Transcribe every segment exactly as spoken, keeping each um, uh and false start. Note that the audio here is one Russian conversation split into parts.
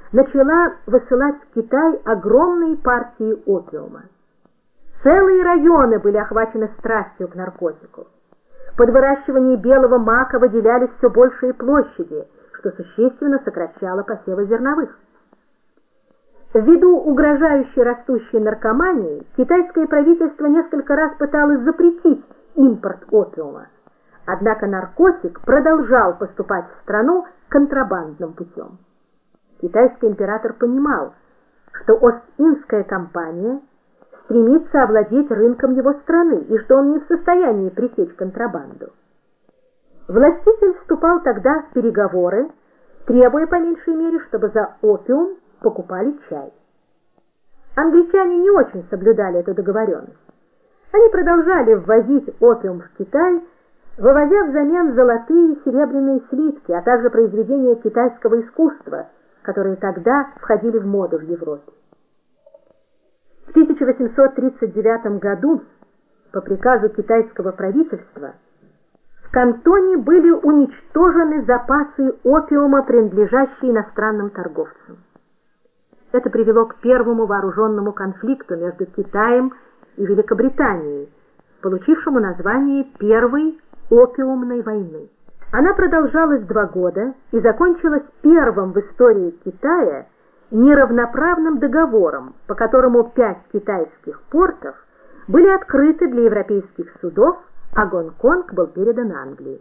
начала высылать в Китай огромные партии опиума. Целые районы были охвачены страстью к наркотику. Под выращивание белого мака выделялись все большие площади, что существенно сокращало посевы зерновых. Ввиду угрожающей растущей наркомании, китайское правительство несколько раз пыталось запретить импорт опиума. Однако наркотик продолжал поступать в страну контрабандным путем. Китайский император понимал, что Ост-Индская компания стремится овладеть рынком его страны и что он не в состоянии пресечь контрабанду. Властитель вступал тогда в переговоры, требуя по меньшей мере, чтобы за опиум покупали чай. Англичане не очень соблюдали эту договоренность. Они продолжали ввозить опиум в Китай, вывозя взамен золотые и серебряные слитки, а также произведения китайского искусства, которые тогда входили в моду в Европе. В тысяча восемьсот тридцать девятом году по приказу китайского правительства в Кантоне были уничтожены запасы опиума, принадлежащие иностранным торговцам. Это привело к первому вооруженному конфликту между Китаем и Великобританией, получившему название Первой опиумной войны. Она продолжалась два года и закончилась первым в истории Китая неравноправным договором, по которому пять китайских портов были открыты для европейских судов, а Гонконг был передан Англии.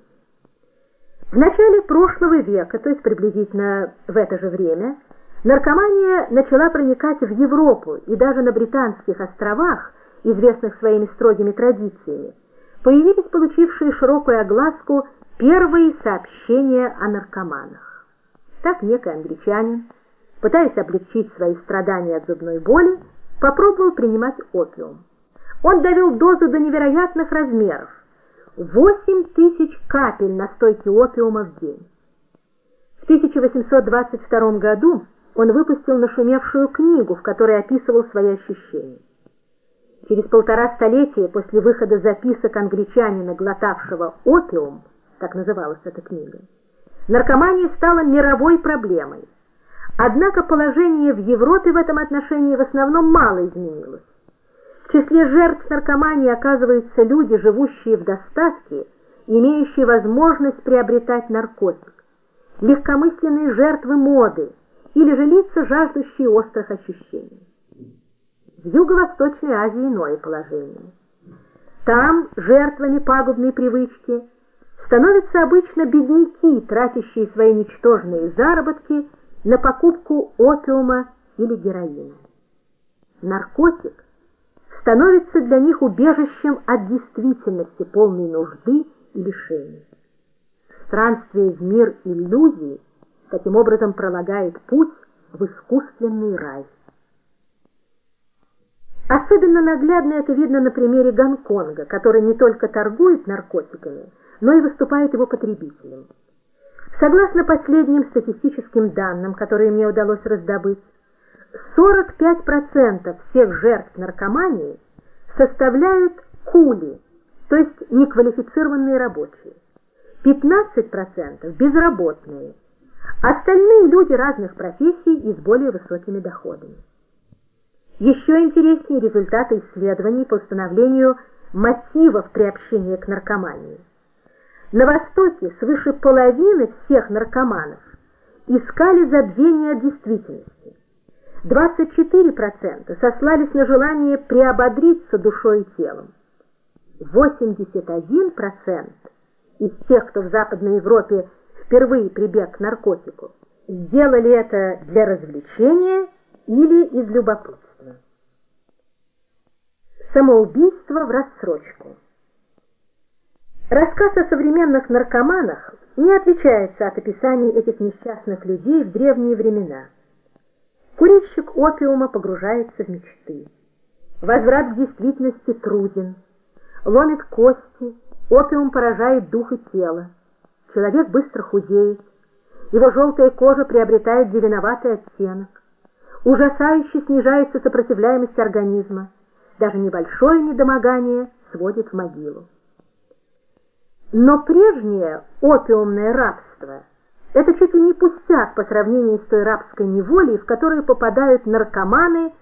В начале прошлого века, то есть приблизительно в это же время, наркомания начала проникать в Европу, и даже на Британских островах, известных своими строгими традициями, появились получившие широкую огласку первые сообщения о наркоманах. Так некий англичанин, пытаясь облегчить свои страдания от зубной боли, попробовал принимать опиум. Он довел дозу до невероятных размеров – восемь тысяч капель настойки опиума в день. В тысяча восемьсот двадцать втором году он выпустил нашумевшую книгу, в которой описывал свои ощущения. Через полтора столетия после выхода записок англичанина, глотавшего опиум, так называлась эта книга, наркомания стала мировой проблемой. Однако положение в Европе в этом отношении в основном мало изменилось. В числе жертв наркомании оказываются люди, живущие в достатке, имеющие возможность приобретать наркотик, легкомысленные жертвы моды или же лица, жаждущие острых ощущений. В Юго-Восточной Азии иное положение. Там жертвами пагубной привычки становятся обычно бедняки, тратящие свои ничтожные заработки на покупку опиума или героина. Наркотик становится для них убежищем от действительности, полной нужды и лишений. Странствие в мир иллюзий таким образом пролагает путь в искусственный рай. Особенно наглядно это видно на примере Гонконга, который не только торгует наркотиками, но и выступает его потребителем. Согласно последним статистическим данным, которые мне удалось раздобыть, сорок пять процентов всех жертв наркомании составляют кули, то есть неквалифицированные рабочие, пятнадцать процентов безработные, остальные люди разных профессий и с более высокими доходами. Еще интереснее результаты исследований по установлению мотивов приобщения к наркомании. На Востоке свыше половины всех наркоманов искали забвение от действительности. двадцать четыре процента сослались на желание приободриться душой и телом. восемьдесят один процент из тех, кто в Западной Европе впервые прибег к наркотику, сделали это для развлечения или из любопытства. Самоубийство в рассрочку. Рассказ о современных наркоманах не отличается от описаний этих несчастных людей в древние времена. Курильщик опиума погружается в мечты. Возврат к действительности труден. Ломит кости, опиум поражает дух и тело. Человек быстро худеет. Его желтая кожа приобретает зеленоватый оттенок. Ужасающе снижается сопротивляемость организма. Даже небольшое недомогание сводит в могилу. Но прежнее опиумное рабство Это чуть ли не пустяк по сравнению с той рабской неволей, в которую попадают наркоманы